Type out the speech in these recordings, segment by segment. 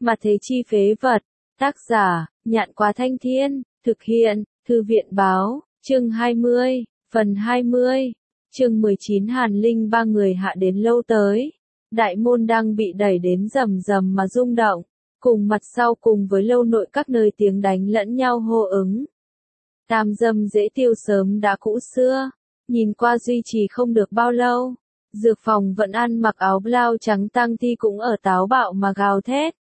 Mà thế chi phế vật. Tác giả, Nhạn Quá Thanh Thiên, thực hiện, Thư viện báo, chương 20, phần 20, chương 19 Hàn Linh ba người hạ đến lâu tới. Đại môn đang bị đẩy đến rầm rầm mà rung động, cùng mặt sau cùng với lâu nội các nơi tiếng đánh lẫn nhau hô ứng. Tam Dâm Dễ Tiêu sớm đã cũ xưa, nhìn qua duy trì không được bao lâu. Dược phòng vẫn ăn mặc áo blau trắng Tang Thi cũng ở táo bạo mà gào thét.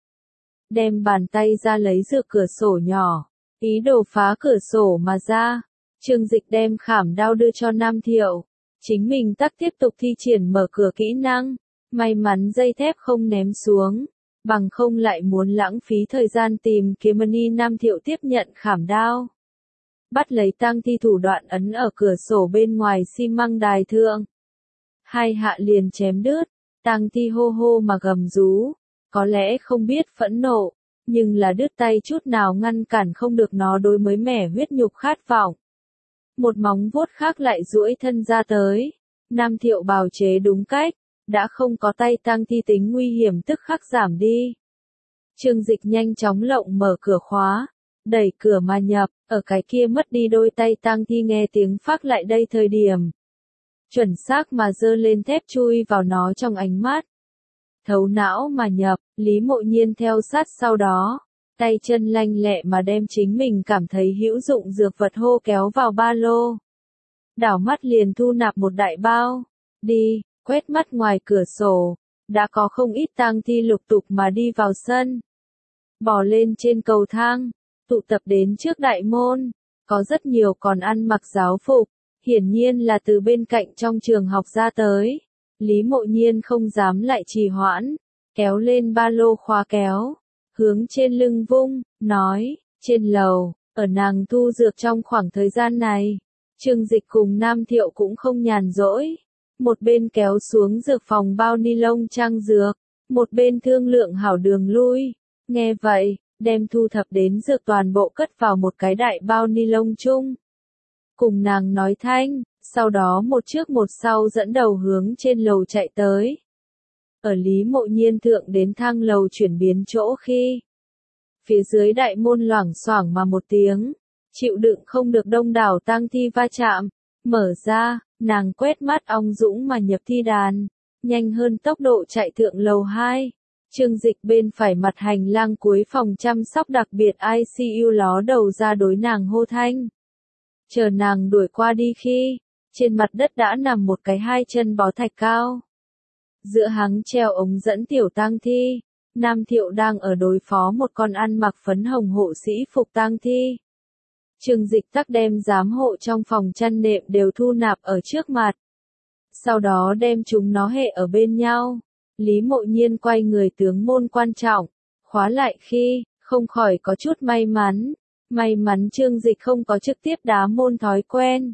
Đem bàn tay ra lấy dựa cửa sổ nhỏ, ý đồ phá cửa sổ mà ra. Trương Dịch đem khảm đao đưa cho Nam Thiệu, chính mình tắc tiếp tục thi triển mở cửa kỹ năng. May mắn dây thép không ném xuống, bằng không lại muốn lãng phí thời gian tìm kiếm Mani. Nam Thiệu tiếp nhận khảm đao, bắt lấy Tang Thi thủ đoạn ấn ở cửa sổ bên ngoài xi măng đài thượng. Hai hạ liền chém đứt, Tang Thi hô hô mà gầm rú, có lẽ không biết phẫn nộ, nhưng là đứt tay chút nào ngăn cản không được nó đối mới mẻ huyết nhục khát vọng. Một móng vuốt khác lại duỗi thân ra tới, Nam Thiệu bào chế đúng cách, đã không có tay Tang Thi tính nguy hiểm tức khắc giảm đi. Trương Dịch nhanh chóng lộng mở cửa khóa, đẩy cửa mà nhập, ở cái kia mất đi đôi tay Tang Thi nghe tiếng phác lại đây thời điểm. Chuẩn xác mà giơ lên thép chui vào nó trong ánh mắt. Thấu não mà nhập, Lý Mộ Nhiên theo sát sau đó, tay chân lanh lẹ mà đem chính mình cảm thấy hữu dụng dược vật hô kéo vào ba lô. Đảo mắt liền thu nạp một đại bao, đi, quét mắt ngoài cửa sổ, đã có không ít Tang Thi lục tục mà đi vào sân. Bò lên trên cầu thang, tụ tập đến trước đại môn, có rất nhiều còn ăn mặc giáo phục, hiển nhiên là từ bên cạnh trong trường học ra tới. Lý Mộ Nhiên không dám lại trì hoãn, kéo lên ba lô khóa kéo, hướng trên lưng vung, nói, trên lầu, ở nàng thu dược trong khoảng thời gian này, Trương Dịch cùng Nam Thiệu cũng không nhàn rỗi, một bên kéo xuống dược phòng bao ni lông trang dược, một bên thương lượng hảo đường lui. Nghe vậy, đem thu thập đến dược toàn bộ cất vào một cái đại bao ni lông chung. Cùng nàng nói thanh, sau đó một trước một sau dẫn đầu hướng trên lầu chạy tới. Ở Lý Mộ Nhiên thượng đến thang lầu chuyển biến chỗ khi, phía dưới đại môn loảng xoảng mà một tiếng, chịu đựng không được đông đảo Tang Thi va chạm, mở ra, nàng quét mắt ong dũng mà nhập thi đàn, nhanh hơn tốc độ chạy thượng lầu 2. Trương Dịch bên phải mặt hành lang cuối phòng chăm sóc đặc biệt ICU ló đầu ra đối nàng hô thanh. Chờ nàng đuổi qua đi khi, trên mặt đất đã nằm một cái hai chân bó thạch cao. Giữa hắn treo ống dẫn tiểu Tang Thi, Nam Thiệu đang ở đối phó một con ăn mặc phấn hồng hộ sĩ phục Tang Thi. Trương Dịch tắc đem giám hộ trong phòng chăn nệm đều thu nạp ở trước mặt. Sau đó đem chúng nó hệ ở bên nhau. Lý Mộ Nhiên quay người tướng môn quan trọng, khóa lại khi, không khỏi có chút may mắn. May mắn Trương Dịch không có trực tiếp đá môn thói quen,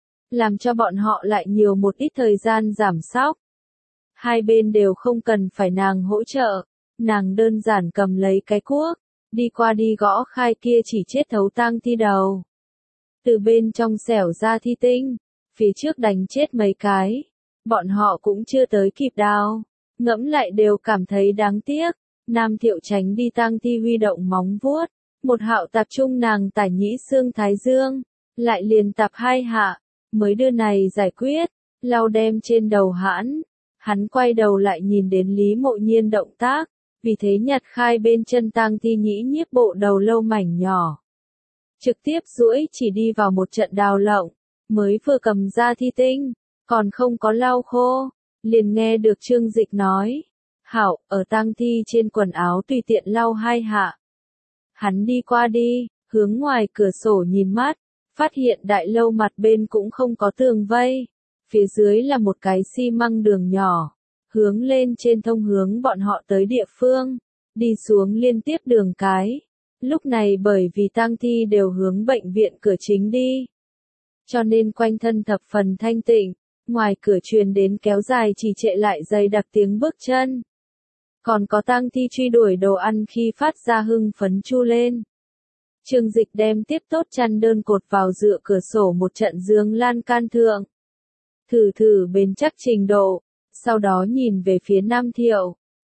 làm cho bọn họ lại nhiều một ít thời gian giảm sóc. Hai bên đều không cần phải nàng hỗ trợ, nàng đơn giản cầm lấy cái cuốc, đi qua đi gõ khai kia chỉ chết thấu Tang Thi đầu. Từ bên trong xẻo ra thi tinh, phía trước đánh chết mấy cái, bọn họ cũng chưa tới kịp đao, ngẫm lại đều cảm thấy đáng tiếc. Nam Thiệu tránh đi Tang Thi huy động móng vuốt, một hạo tập trung nàng tả nhĩ xương thái dương, lại liền tập hai hạ, mới đưa này giải quyết, lau đem trên đầu hắn quay đầu lại nhìn đến Lý Mộ Nhiên động tác, vì thế nhặt khai bên chân Tang Thi nhĩ nhiếp bộ đầu lâu mảnh nhỏ. Trực tiếp duỗi chỉ đi vào một trận đào lộng, mới vừa cầm ra thi tinh, còn không có lau khô, liền nghe được Trương Dịch nói, hảo, ở Tang Thi trên quần áo tùy tiện lau hai hạ. Hắn đi qua đi, hướng ngoài cửa sổ nhìn mắt, phát hiện đại lâu mặt bên cũng không có tường vây, phía dưới là một cái xi măng đường nhỏ, hướng lên trên thông hướng bọn họ tới địa phương, đi xuống liên tiếp đường cái. Lúc này bởi vì Tang Thi đều hướng bệnh viện cửa chính đi, cho nên quanh thân thập phần thanh tịnh, ngoài cửa truyền đến kéo dài chỉ trệ lại dày đặc tiếng bước chân. Còn có Tang Thi truy đuổi đồ ăn khi phát ra hưng phấn chu lên. Trương Dịch đem tiếp tốt chăn đơn cột vào dựa cửa sổ một trận giường lan can thượng. Thử bền chắc trình độ, sau đó nhìn về phía Nam Thiệu,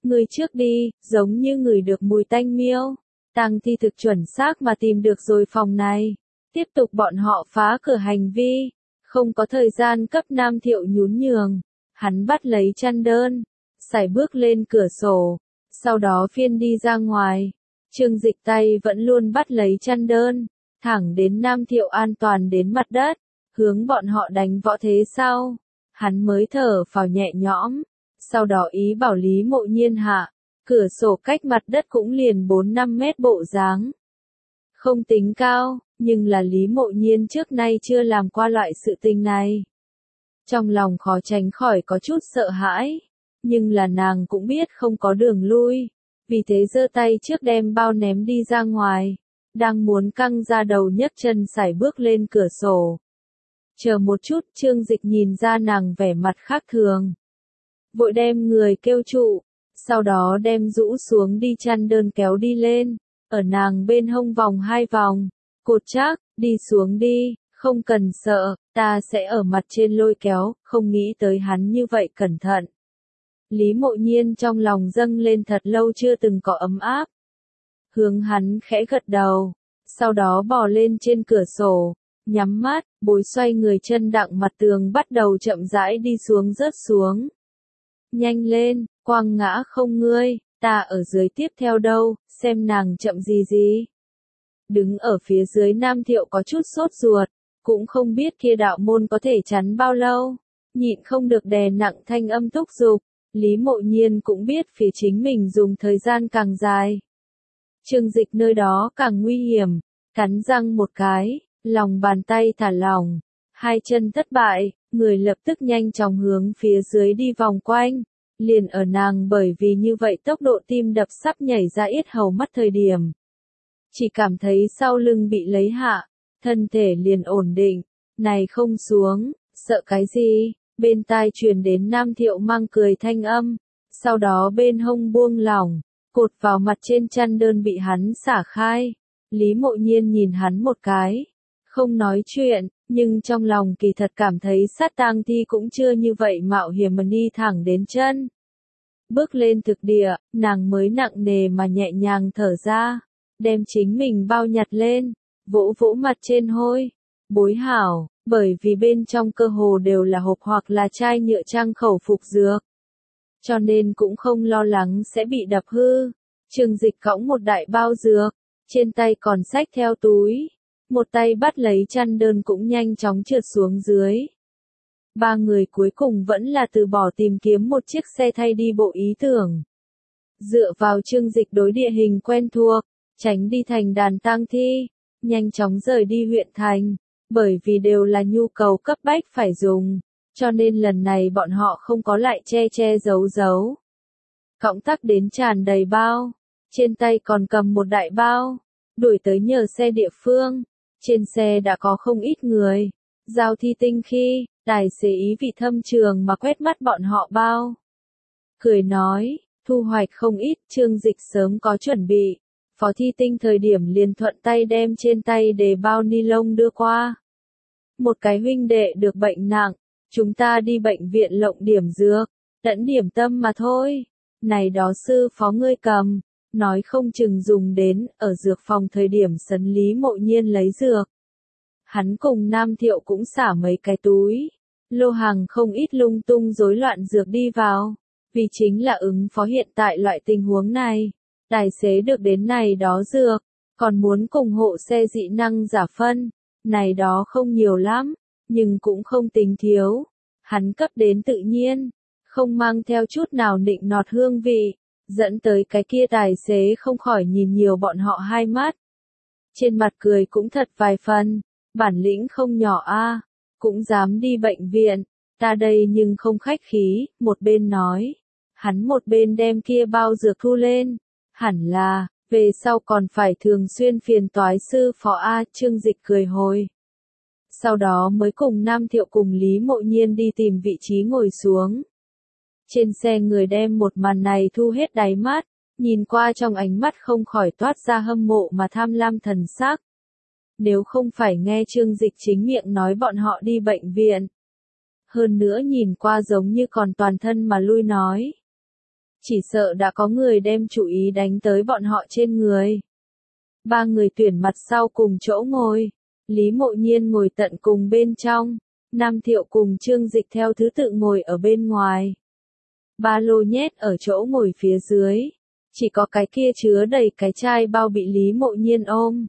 Người trước đi, giống như ngửi được mùi tanh miêu. Tang Thi thực chuẩn xác mà tìm được rồi phòng này. Tiếp tục bọn họ phá cửa hành vi. Không có thời gian cấp Nam Thiệu nhún nhường. Hắn bắt lấy chăn đơn. Sải bước lên cửa sổ. Sau đó phiên đi ra ngoài. Trương Dịch tay vẫn luôn bắt lấy chăn đơn. Thẳng đến Nam Thiệu an toàn đến mặt đất. Hướng bọn họ đánh võ thế sau. Hắn mới thở phào nhẹ nhõm. Sau đó ý bảo Lý Mộ Nhiên hạ. Cửa sổ cách mặt đất cũng liền 4-5 mét bộ dáng. Không tính cao, nhưng là Lý Mộ Nhiên trước nay chưa làm qua loại sự tình này. Trong lòng khó tránh khỏi có chút sợ hãi. Nhưng là nàng cũng biết không có đường lui. Vì thế giơ tay trước đem bao ném đi ra ngoài. Đang muốn căng ra đầu nhấc chân sải bước lên cửa sổ. Chờ một chút, Trương Dịch nhìn ra nàng vẻ mặt khác thường. Vội đem người kêu trụ. Sau đó đem rũ xuống đi chăn đơn kéo đi lên. Ở nàng bên hông vòng 2 vòng. Cột chắc, đi xuống đi, không cần sợ, ta sẽ ở mặt trên lôi kéo, không nghĩ tới hắn như vậy cẩn thận. Lý Mộ Nhiên trong lòng dâng lên thật lâu chưa từng có ấm áp. Hướng hắn khẽ gật đầu, sau đó bò lên trên cửa sổ, nhắm mắt, bối xoay người chân đặng mặt tường bắt đầu chậm rãi đi xuống rớt xuống. Nhanh lên, quang ngã không ngươi, ta ở dưới tiếp theo đâu, xem nàng chậm gì gì. Đứng ở phía dưới Nam Thiệu có chút sốt ruột, cũng không biết kia đạo môn có thể chắn bao lâu, nhịn không được đè nặng thanh âm thúc giục. Lý Mộ Nhiên cũng biết phía chính mình dùng thời gian càng dài. Trương Dịch nơi đó càng nguy hiểm, cắn răng một cái, lòng bàn tay thả lỏng, hai chân thất bại, người lập tức nhanh chóng hướng phía dưới đi vòng quanh. Liền ở nàng bởi vì như vậy tốc độ tim đập sắp nhảy ra yết hầu mắt thời điểm. Chỉ cảm thấy sau lưng bị lấy hạ, thân thể liền ổn định, này không xuống, sợ cái gì, bên tai truyền đến Nam Thiệu mang cười thanh âm, sau đó bên hông buông lỏng, cột vào mặt trên chăn đơn bị hắn xả khai. Lý Mộ Nhiên nhìn hắn một cái, không nói chuyện, nhưng trong lòng kỳ thật cảm thấy sát Tang Thi cũng chưa như vậy mạo hiểm mà đi thẳng đến chân. Bước lên thực địa, nàng mới nặng nề mà nhẹ nhàng thở ra, đem chính mình bao nhặt lên, vỗ vỗ mặt trên hôi, bối hảo, bởi vì bên trong cơ hồ đều là hộp hoặc là chai nhựa trang khẩu phục dược. Cho nên cũng không lo lắng sẽ bị đập hư. Trương Dịch cõng một đại bao dược, trên tay còn xách theo túi, một tay bắt lấy chăn đơn cũng nhanh chóng trượt xuống dưới. Ba người cuối cùng vẫn là từ bỏ tìm kiếm một chiếc xe thay đi bộ ý tưởng. Dựa vào Trương Dịch đối địa hình quen thuộc, tránh đi thành đàn tang thi, nhanh chóng rời đi huyện thành, bởi vì đều là nhu cầu cấp bách phải dùng, cho nên lần này bọn họ không có lại che giấu giấu. Cõng tắc đến tràn đầy bao, trên tay còn cầm một đại bao, đuổi tới nhờ xe địa phương, trên xe đã có không ít người, giao thi tinh khi, tài xế ý vị thâm trường mà quét mắt bọn họ bao. Cười nói, thu hoạch không ít, Trương Dịch sớm có chuẩn bị. Phó Thi Tinh thời điểm liền thuận tay đem trên tay đề bao ni lông đưa qua. Một cái huynh đệ được bệnh nặng, chúng ta đi bệnh viện lộng điểm dược, tận điểm tâm mà thôi. Này đó sư phó ngươi cầm, nói không chừng dùng đến, ở dược phòng thời điểm sấn Lý Mộ Nhiên lấy dược. Hắn cùng Nam Thiệu cũng xả mấy cái túi, lô hàng không ít lung tung rối loạn dược đi vào, vì chính là ứng phó hiện tại loại tình huống này. Tài xế được đến này đó dược, còn muốn cùng hộ xe dị năng giả phân, này đó không nhiều lắm, nhưng cũng không tính thiếu. Hắn cấp đến tự nhiên, không mang theo chút nào nịnh nọt hương vị, dẫn tới cái kia tài xế không khỏi nhìn nhiều bọn họ hai mắt. Trên mặt cười cũng thật vài phần, bản lĩnh không nhỏ a, cũng dám đi bệnh viện, ta đây nhưng không khách khí, một bên nói. Hắn một bên đem kia bao dược thu lên. Hẳn là, về sau còn phải thường xuyên phiền toái sư phó A, Trương Dịch cười hồi. Sau đó mới cùng Nam Thiệu cùng Lý Mộ Nhiên đi tìm vị trí ngồi xuống. Trên xe người đem một màn này thu hết đáy mắt, nhìn qua trong ánh mắt không khỏi toát ra hâm mộ mà tham lam thần sắc. Nếu không phải nghe Trương Dịch chính miệng nói bọn họ đi bệnh viện. Hơn nữa nhìn qua giống như còn toàn thân mà lui nói. chỉ sợ đã có người đem chủ ý đánh tới bọn họ trên người. Ba người tuyển mặt sau cùng chỗ ngồi, Lý Mộ Nhiên ngồi tận cùng bên trong, Nam Thiệu cùng Trương Dịch theo thứ tự ngồi ở bên ngoài. Ba lô nhét ở chỗ ngồi phía dưới, chỉ có cái kia chứa đầy cái chai bao bị Lý Mộ Nhiên ôm.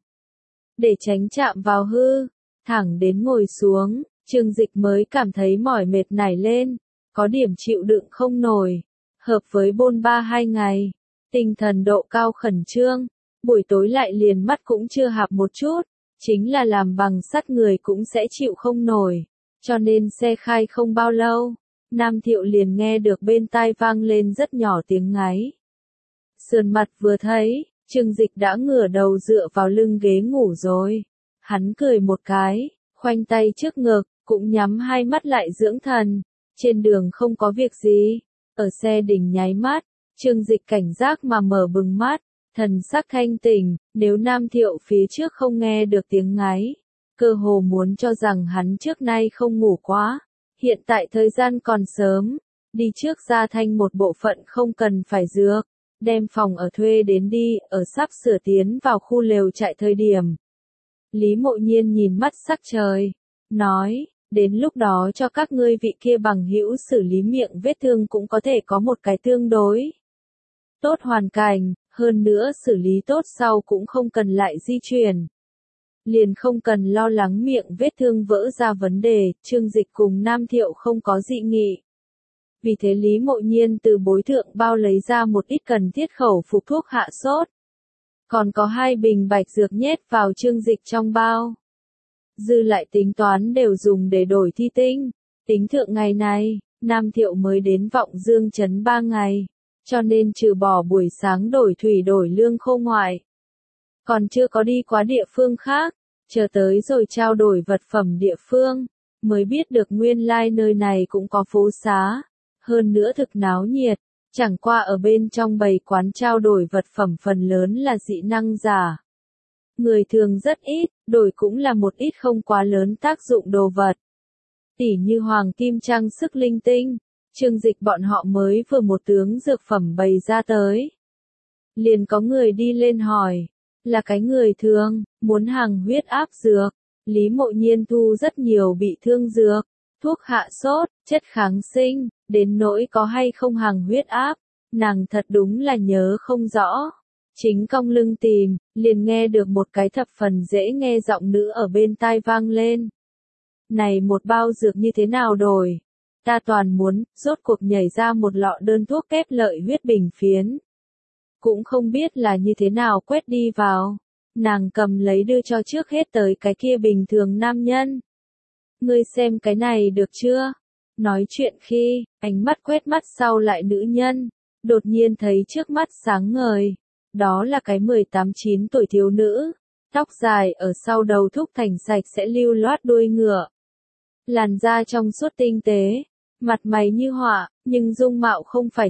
Để tránh chạm vào hư, thẳng đến ngồi xuống, Trương Dịch mới cảm thấy mỏi mệt nảy lên, có điểm chịu đựng không nổi. Hợp với bôn ba 2 ngày, tinh thần độ cao khẩn trương, buổi tối lại liền mắt cũng chưa hạp một chút, chính là làm bằng sắt người cũng sẽ chịu không nổi, cho nên xe khai không bao lâu, Nam Thiệu liền nghe được bên tai vang lên rất nhỏ tiếng ngáy. Sườn mặt vừa thấy, Trương Dịch đã ngửa đầu dựa vào lưng ghế ngủ rồi, hắn cười một cái, khoanh tay trước ngực, cũng nhắm hai mắt lại dưỡng thần, trên đường không có việc gì. Ở xe đỉnh nháy mắt, Trương Dịch cảnh giác mà mở bừng mắt, thần sắc thanh tỉnh, nếu Nam Thiệu phía trước không nghe được tiếng ngáy, cơ hồ muốn cho rằng hắn trước nay không ngủ quá. Hiện tại thời gian còn sớm, đi trước ra thanh một bộ phận không cần phải dược, đem phòng ở thuê đến đi, ở sắp sửa tiến vào khu lều trại thời điểm. Lý Mộ Nhiên nhìn mắt sắc trời, nói, đến lúc đó cho các ngươi vị kia bằng hữu xử lý miệng vết thương cũng có thể có một cái tương đối tốt hoàn cảnh, hơn nữa xử lý tốt sau cũng không cần lại di chuyển. Liền không cần lo lắng miệng vết thương vỡ ra vấn đề, Trương Dịch cùng Nam Thiệu không có dị nghị. Vì thế Lý Mộ Nhiên từ bối thượng bao lấy ra một ít cần thiết khẩu phục thuốc hạ sốt. Còn có 2 bình bạch dược nhét vào Trương Dịch trong bao. Dư lại tính toán đều dùng để đổi thi tinh. Tính thượng ngày này, Nam Thiệu mới đến Vọng Dương trấn 3 ngày, cho nên trừ bỏ buổi sáng đổi thủy đổi lương khô ngoại, còn chưa có đi qua địa phương khác, chờ tới rồi trao đổi vật phẩm địa phương, mới biết được nguyên lai nơi này cũng có phố xá, hơn nữa thực náo nhiệt, chẳng qua ở bên trong bày quán trao đổi vật phẩm phần lớn là dị năng giả. Người thường rất ít, đổi cũng là một ít không quá lớn tác dụng đồ vật. Tỉ như hoàng kim trang sức linh tinh, Trương Dịch bọn họ mới vừa một tướng dược phẩm bày ra tới. Liền có người đi lên hỏi, là cái người thường, muốn hàng huyết áp dược. Lý Mộ Nhiên thu rất nhiều bị thương dược, thuốc hạ sốt, chất kháng sinh, đến nỗi có hay không hàng huyết áp, nàng thật đúng là nhớ không rõ. Chính cong lưng tìm, liền nghe được một cái thập phần dễ nghe giọng nữ ở bên tai vang lên. Này một bao dược như thế nào đổi? Ta toàn muốn, rốt cuộc nhảy ra một lọ đơn thuốc kép lợi huyết bình phiến. Cũng không biết là như thế nào quét đi vào. Nàng cầm lấy đưa cho trước hết tới cái kia bình thường nam nhân. Ngươi xem cái này được chưa? Nói chuyện khi, ánh mắt quét mắt sau lại nữ nhân, đột nhiên thấy trước mắt sáng ngời. Đó là cái 18-19 tuổi thiếu nữ, tóc dài ở sau đầu thúc thành sạch sẽ lưu loát đuôi ngựa. Làn da trong suốt tinh tế, mặt mày như họa, nhưng dung mạo không phải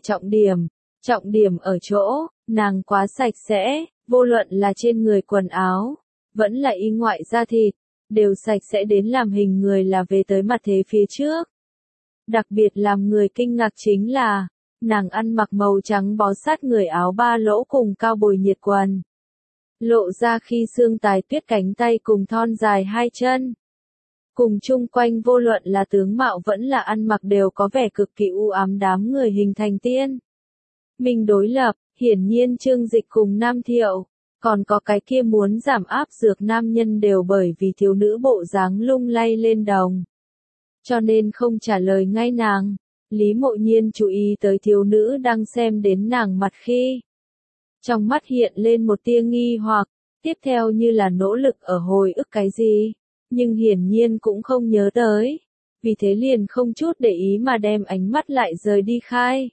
trọng điểm ở chỗ, nàng quá sạch sẽ, vô luận là trên người quần áo, vẫn là y ngoại da thịt, đều sạch sẽ đến làm hình người là về tới mặt thế phía trước. Đặc biệt làm người kinh ngạc chính là, nàng ăn mặc màu trắng bó sát người áo 3 lỗ cùng cao bồi nhiệt quần. Lộ ra khi xương tài tuyết cánh tay cùng thon dài 2 chân. Cùng chung quanh vô luận là tướng mạo vẫn là ăn mặc đều có vẻ cực kỳ u ám đám người hình thành tiên. Mình đối lập, hiển nhiên Trương Dịch cùng Nam Thiệu, còn có cái kia muốn giảm áp dược nam nhân đều bởi vì thiếu nữ bộ dáng lung lay lên đồng. Cho nên không trả lời ngay nàng. Lý Mộ Nhiên chú ý tới thiếu nữ đang xem đến nàng mặt khi. Trong mắt hiện lên một tia nghi hoặc, tiếp theo như là nỗ lực ở hồi ức cái gì, nhưng hiển nhiên cũng không nhớ tới. Vì thế liền không chút để ý mà đem ánh mắt lại rời đi khai.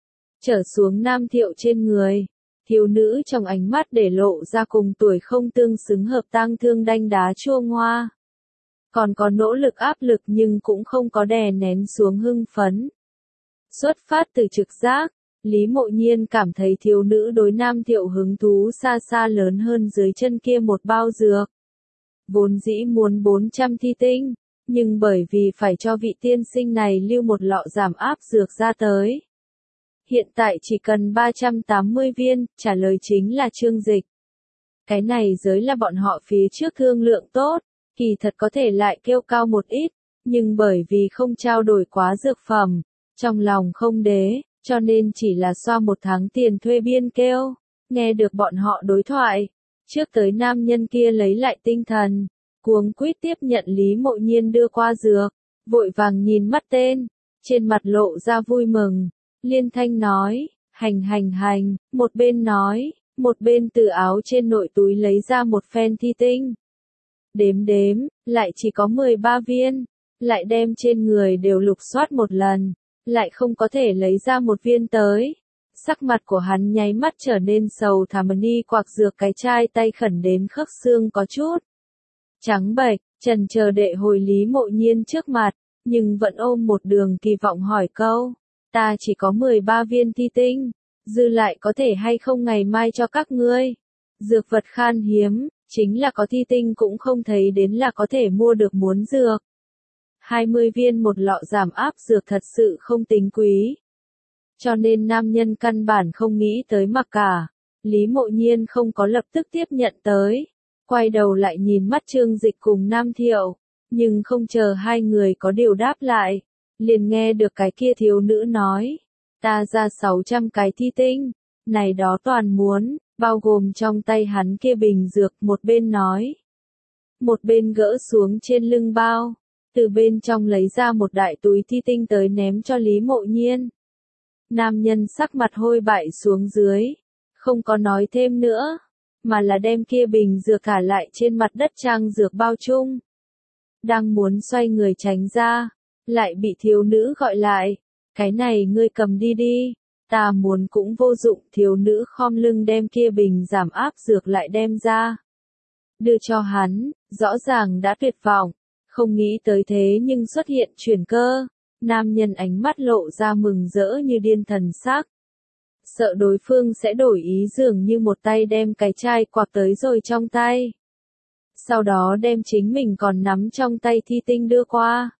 Trở xuống Nam Thiệu trên người, thiếu nữ trong ánh mắt để lộ ra cùng tuổi không tương xứng hợp tang thương đanh đá chua ngoa. Còn có nỗ lực áp lực nhưng cũng không có đè nén xuống hưng phấn. Xuất phát từ trực giác, Lý Mộ Nhiên cảm thấy thiếu nữ đối Nam Thiệu hứng thú xa xa lớn hơn dưới chân kia một bao dược. Vốn dĩ muốn 400 thi tinh, nhưng bởi vì phải cho vị tiên sinh này lưu một lọ giảm áp dược ra tới. Hiện tại chỉ cần 380 viên, trả lời chính là Trương Dịch. Cái này giới là bọn họ phía trước thương lượng tốt, kỳ thật có thể lại kêu cao một ít, nhưng bởi vì không trao đổi quá dược phẩm, trong lòng không đế, cho nên chỉ là xoa 1 tháng tiền thuê biên kêu. Nghe được bọn họ đối thoại, trước tới nam nhân kia lấy lại tinh thần, cuống quýt tiếp nhận Lý Mộ Nhiên đưa qua dược, vội vàng nhìn mắt tên, trên mặt lộ ra vui mừng, liên thanh nói, hành, một bên nói, một bên từ áo trên nội túi lấy ra một phen thi tinh. Đếm, lại chỉ có 13 viên, lại đem trên người đều lục soát một lần, lại không có thể lấy ra một viên tới. Sắc mặt của hắn nháy mắt trở nên sầu thảm, đi quạc dược cái chai tay khẩn đến khớp xương có chút trắng bệch, trần chờ đệ hồi Lý Mộ Nhiên trước mặt, nhưng vẫn ôm một đường kỳ vọng hỏi câu, ta chỉ có 13 viên thi tinh, dư lại có thể hay không ngày mai cho các ngươi. Dược vật khan hiếm, chính là có thi tinh cũng không thấy đến là có thể mua được muốn dược. 20 viên một lọ giảm áp dược thật sự không tính quý. Cho nên nam nhân căn bản không nghĩ tới mặc cả. Lý Mộ Nhiên không có lập tức tiếp nhận tới. Quay đầu lại nhìn mắt Trương Dịch cùng Nam Thiệu. Nhưng không chờ hai người có điều đáp lại. Liền nghe được cái kia thiếu nữ nói. Ta ra 600 cái thi tinh. Này đó toàn muốn, bao gồm trong tay hắn kia bình dược, một bên nói. Một bên gỡ xuống trên lưng bao. Từ bên trong lấy ra một đại túi thi tinh tới ném cho Lý Mộ Nhiên. Nam nhân sắc mặt hôi bại xuống dưới, không có nói thêm nữa, mà là đem kia bình dược thả lại trên mặt đất trang dược bao chung. Đang muốn xoay người tránh ra, lại bị thiếu nữ gọi lại, cái này ngươi cầm đi đi, ta muốn cũng vô dụng. Thiếu nữ khom lưng đem kia bình giảm áp dược lại đem ra. Đưa cho hắn, rõ ràng đã tuyệt vọng, không nghĩ tới thế nhưng xuất hiện chuyển cơ. Nam nhân ánh mắt lộ ra mừng rỡ như điên thần sắc. Sợ đối phương sẽ đổi ý, dường như một tay đem cái chai quạc tới rồi trong tay. Sau đó đem chính mình còn nắm trong tay thi tinh đưa qua.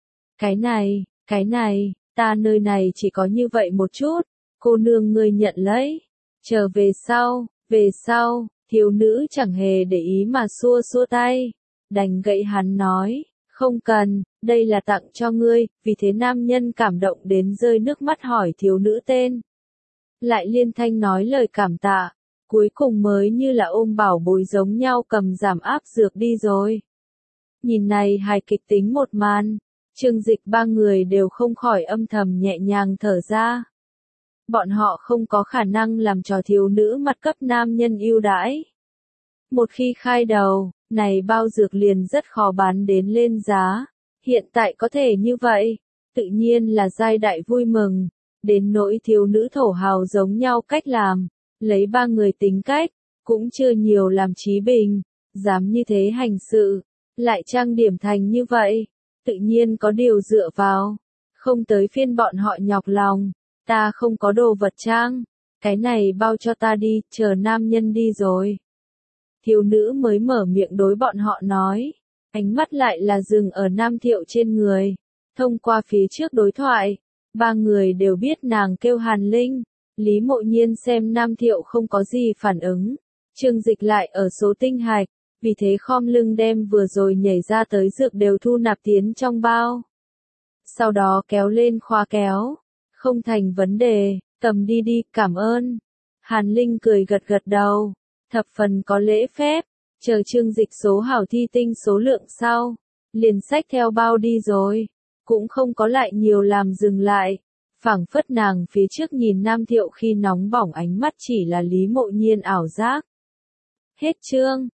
Cái này, ta nơi này chỉ có như vậy một chút, cô nương ngươi nhận lấy. Chờ về sau, thiếu nữ chẳng hề để ý mà xua xua tay. Đành gậy hắn nói. Không cần, đây là tặng cho ngươi. Vì thế nam nhân cảm động đến rơi nước mắt hỏi thiếu nữ tên. Lại liên thanh nói lời cảm tạ, cuối cùng mới như là ôm bảo bối giống nhau cầm giảm áp dược đi rồi. Nhìn này hài kịch tính một màn, Trương Dịch ba người đều không khỏi âm thầm nhẹ nhàng thở ra. Bọn họ không có khả năng làm cho thiếu nữ mặt cấp nam nhân ưu đãi. Một khi khai đầu, này bao dược liền rất khó bán đến lên giá. Hiện tại có thể như vậy, tự nhiên là giai đại vui mừng. Đến nỗi thiếu nữ thổ hào giống nhau cách làm, lấy ba người tính cách, cũng chưa nhiều làm trí bình, dám như thế hành sự, lại trang điểm thành như vậy, tự nhiên có điều dựa vào, không tới phiên bọn họ nhọc lòng, ta không có đồ vật trang, cái này bao cho ta đi, chờ nam nhân đi rồi. Thiếu nữ mới mở miệng đối bọn họ nói, ánh mắt lại là dừng ở Nam Thiệu trên người, thông qua phía trước đối thoại. Ba người đều biết nàng kêu Hàn Linh. Lý Mộ Nhiên xem Nam Thiệu không có gì phản ứng. Trương Dịch lại ở số tinh hạch, vì thế khom lưng đem vừa rồi nhảy ra tới dược đều thu nạp tiến trong bao. Sau đó kéo lên khóa kéo. Không thành vấn đề, cầm đi đi, cảm ơn. Hàn Linh cười gật gật đầu, thập phần có lễ phép, chờ Trương Dịch số hảo thi tinh số lượng sau, liền xách theo bao đi rồi. Cũng không có lại nhiều làm dừng lại, phảng phất nàng phía trước nhìn Nam Thiệu khi nóng bỏng ánh mắt chỉ là Lý Mộ Nhiên ảo giác. Hết chương.